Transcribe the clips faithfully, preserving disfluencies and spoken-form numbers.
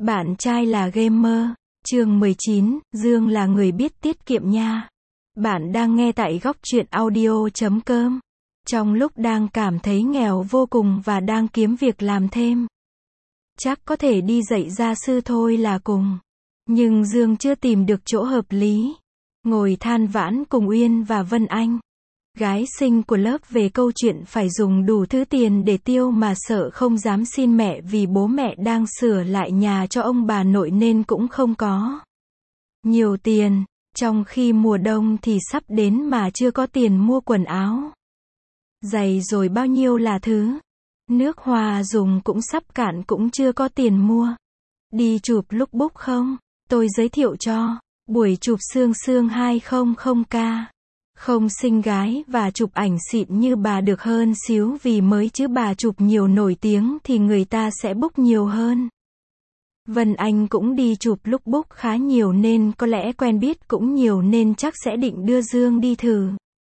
Bạn trai là gamer. Chương mười chín, Dương là người biết tiết kiệm nha. Bạn đang nghe tại góc truyện audio chấm com. Trong lúc đang cảm thấy nghèo vô cùng và đang kiếm việc làm thêm. Chắc có thể đi dạy gia sư thôi là cùng. Nhưng Dương chưa tìm được chỗ hợp lý. Ngồi than vãn cùng Uyên và Vân Anh, gái xinh của lớp, về câu chuyện phải dùng đủ thứ tiền để tiêu mà sợ không dám xin mẹ vì bố mẹ đang sửa lại nhà cho ông bà nội nên cũng không có nhiều tiền, trong khi mùa đông thì sắp đến mà chưa có tiền mua quần áo, giày rồi bao nhiêu là thứ. Nước hoa dùng cũng sắp cạn cũng chưa có tiền mua. Đi chụp lookbook không? Tôi giới thiệu cho. Buổi chụp sương sương hai không không k. Không xinh gái và chụp ảnh xịn như bà được hơn xíu vì mới chứ bà chụp nhiều nổi tiếng thì người ta sẽ book nhiều hơn. Vân Anh cũng đi chụp lookbook khá nhiều nên có lẽ quen biết cũng nhiều nên chắc sẽ định đưa Dương đi thử.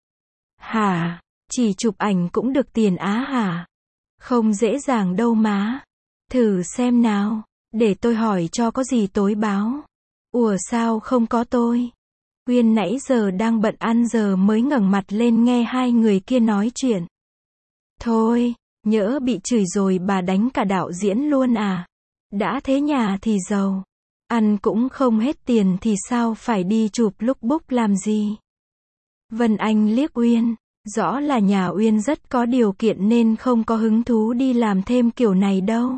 Hả? Chỉ chụp ảnh cũng được tiền á hả? Không dễ dàng đâu má. Thử xem nào, để tôi hỏi cho có gì tối báo. Ủa sao không có tôi? Uyên nãy giờ đang bận ăn giờ mới ngẩng mặt lên nghe hai người kia nói chuyện. Thôi, nhỡ bị chửi rồi bà đánh cả đạo diễn luôn à? Đã thế nhà thì giàu, ăn cũng không hết tiền thì sao phải đi chụp lookbook làm gì? Vân Anh liếc Uyên, rõ là nhà Uyên rất có điều kiện nên không có hứng thú đi làm thêm kiểu này đâu.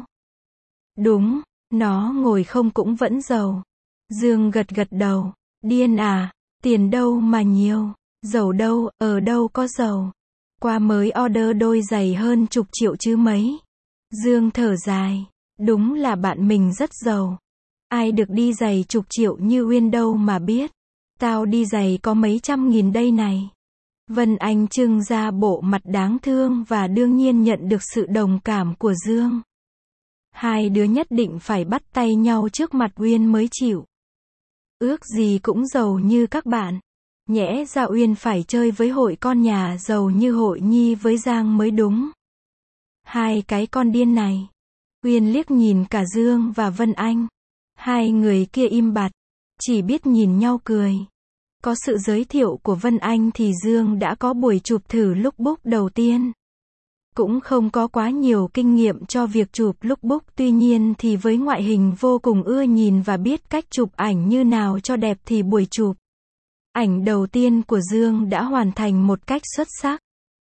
Đúng, nó ngồi không cũng vẫn giàu. Dương gật gật đầu, điên à? Tiền đâu mà nhiều, giàu đâu, ở đâu có giàu. Qua mới order đôi giày hơn chục triệu chứ mấy. Dương thở dài, đúng là bạn mình rất giàu. Ai được đi giày chục triệu như Uyên đâu mà biết. Tao đi giày có mấy trăm nghìn đây này. Vân Anh trưng ra bộ mặt đáng thương và đương nhiên nhận được sự đồng cảm của Dương. Hai đứa nhất định phải bắt tay nhau trước mặt Uyên mới chịu. Ước gì cũng giàu như các bạn. Nhẽ ra Uyên phải chơi với hội con nhà giàu như Hội Nhi với Giang mới đúng. Hai cái con điên này. Uyên liếc nhìn cả Dương và Vân Anh. Hai người kia im bặt, chỉ biết nhìn nhau cười. Có sự giới thiệu của Vân Anh thì Dương đã có buổi chụp thử lookbook đầu tiên. Cũng không có quá nhiều kinh nghiệm cho việc chụp lookbook, tuy nhiên thì với ngoại hình vô cùng ưa nhìn và biết cách chụp ảnh như nào cho đẹp thì buổi chụp ảnh đầu tiên của Dương đã hoàn thành một cách xuất sắc.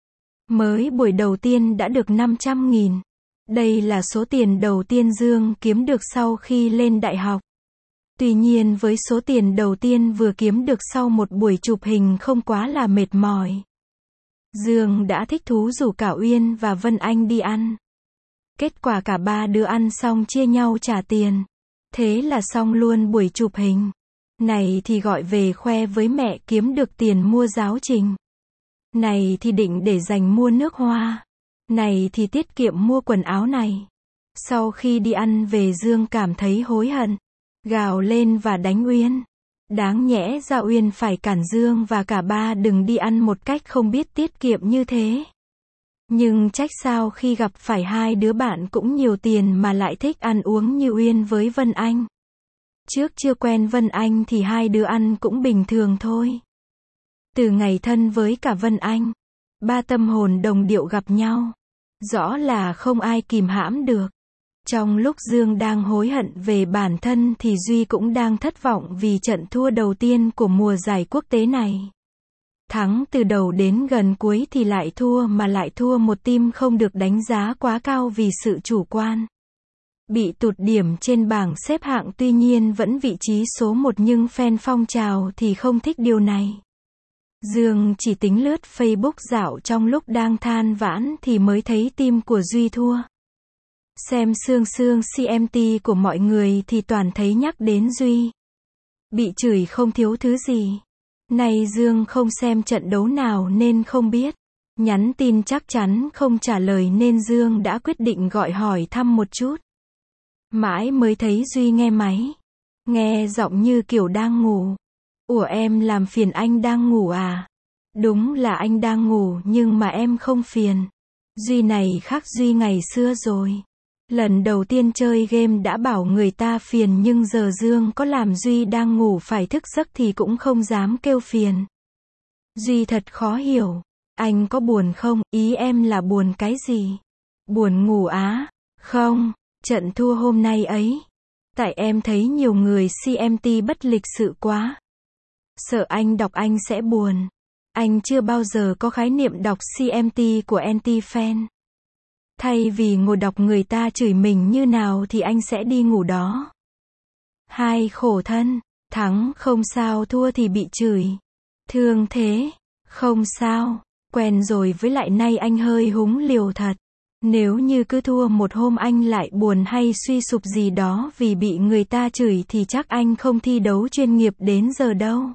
Mới buổi đầu tiên đã được năm trăm nghìn. Đây là số tiền đầu tiên Dương kiếm được sau khi lên đại học. Tuy nhiên với số tiền đầu tiên vừa kiếm được sau một buổi chụp hình không quá là mệt mỏi, Dương đã thích thú rủ cả Uyên và Vân Anh đi ăn. Kết quả cả ba đứa ăn xong chia nhau trả tiền. Thế là xong luôn buổi chụp hình. Này thì gọi về khoe với mẹ kiếm được tiền mua giáo trình. Này thì định để dành mua nước hoa. Này thì tiết kiệm mua quần áo này. Sau khi đi ăn về Dương cảm thấy hối hận. Gào lên và đánh Uyên. Đáng nhẽ ra Uyên phải cản Dương và cả ba đừng đi ăn một cách không biết tiết kiệm như thế. Nhưng trách sao khi gặp phải hai đứa bạn cũng nhiều tiền mà lại thích ăn uống như Uyên với Vân Anh. Trước chưa quen Vân Anh thì hai đứa ăn cũng bình thường thôi. Từ ngày thân với cả Vân Anh, ba tâm hồn đồng điệu gặp nhau. Rõ là không ai kìm hãm được. Trong lúc Dương đang hối hận về bản thân thì Duy cũng đang thất vọng vì trận thua đầu tiên của mùa giải quốc tế này. Thắng từ đầu đến gần cuối thì lại thua, mà lại thua một team không được đánh giá quá cao vì sự chủ quan. Bị tụt điểm trên bảng xếp hạng, tuy nhiên vẫn vị trí số một, nhưng fan phong trào thì không thích điều này. Dương chỉ tính lướt Facebook dạo trong lúc đang than vãn thì mới thấy team của Duy thua. Xem sương sương xê em tê của mọi người thì toàn thấy nhắc đến Duy. Bị chửi không thiếu thứ gì. Này Dương không xem trận đấu nào nên không biết. Nhắn tin chắc chắn không trả lời nên Dương đã quyết định gọi hỏi thăm một chút. Mãi mới thấy Duy nghe máy. Nghe giọng như kiểu đang ngủ. Ủa em làm phiền anh đang ngủ à? Đúng là anh đang ngủ nhưng mà em không phiền. Duy này khác Duy ngày xưa rồi. Lần đầu tiên chơi game đã bảo người ta phiền nhưng giờ Dương có làm Duy đang ngủ phải thức giấc thì cũng không dám kêu phiền. Duy thật khó hiểu. Anh có buồn không? Ý em là buồn cái gì? Buồn ngủ á? Không, trận thua hôm nay ấy. Tại em thấy nhiều người xê em tê bất lịch sự quá. Sợ anh đọc anh sẽ buồn. Anh chưa bao giờ có khái niệm đọc xê em tê của anti-fan. Thay vì ngồi đọc người ta chửi mình như nào thì anh sẽ đi ngủ đó. Hai khổ thân, thắng không sao, thua thì bị chửi. Thương thế, không sao, quen rồi, với lại nay anh hơi húng liều thật. Nếu như cứ thua một hôm anh lại buồn hay suy sụp gì đó vì bị người ta chửi thì chắc anh không thi đấu chuyên nghiệp đến giờ đâu.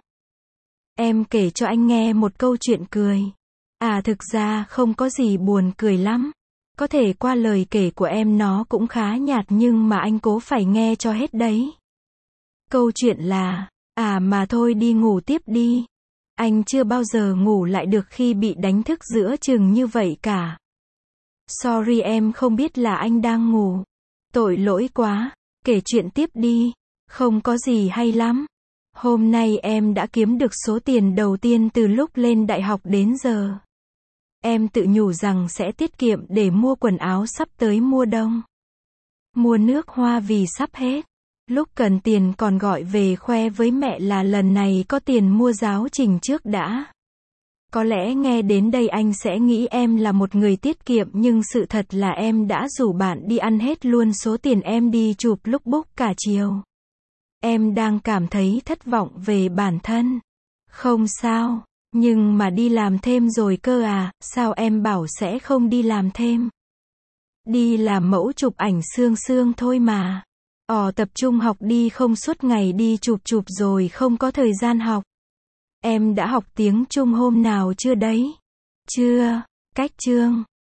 Em kể cho anh nghe một câu chuyện cười. À thực ra không có gì buồn cười lắm. Có thể qua lời kể của em nó cũng khá nhạt nhưng mà anh cố phải nghe cho hết đấy. Câu chuyện là, à mà thôi đi ngủ tiếp đi. Anh chưa bao giờ ngủ lại được khi bị đánh thức giữa chừng như vậy cả. Sorry em không biết là anh đang ngủ. Tội lỗi quá. Kể chuyện tiếp đi. Không có gì hay lắm. Hôm nay em đã kiếm được số tiền đầu tiên từ lúc lên đại học đến giờ. Em tự nhủ rằng sẽ tiết kiệm để mua quần áo sắp tới mùa đông. Mua nước hoa vì sắp hết. Lúc cần tiền còn gọi về khoe với mẹ là lần này có tiền mua giáo trình trước đã. Có lẽ nghe đến đây anh sẽ nghĩ em là một người tiết kiệm nhưng sự thật là em đã rủ bạn đi ăn hết luôn số tiền em đi chụp lookbook cả chiều. Em đang cảm thấy thất vọng về bản thân. Không sao, nhưng mà đi làm thêm rồi cơ à, sao em bảo sẽ không đi làm thêm? Đi làm mẫu chụp ảnh sương sương thôi mà. Ồ tập trung học đi, không suốt ngày đi chụp chụp rồi không có thời gian học. Em đã học tiếng Trung hôm nào chưa đấy? Chưa, cách chương.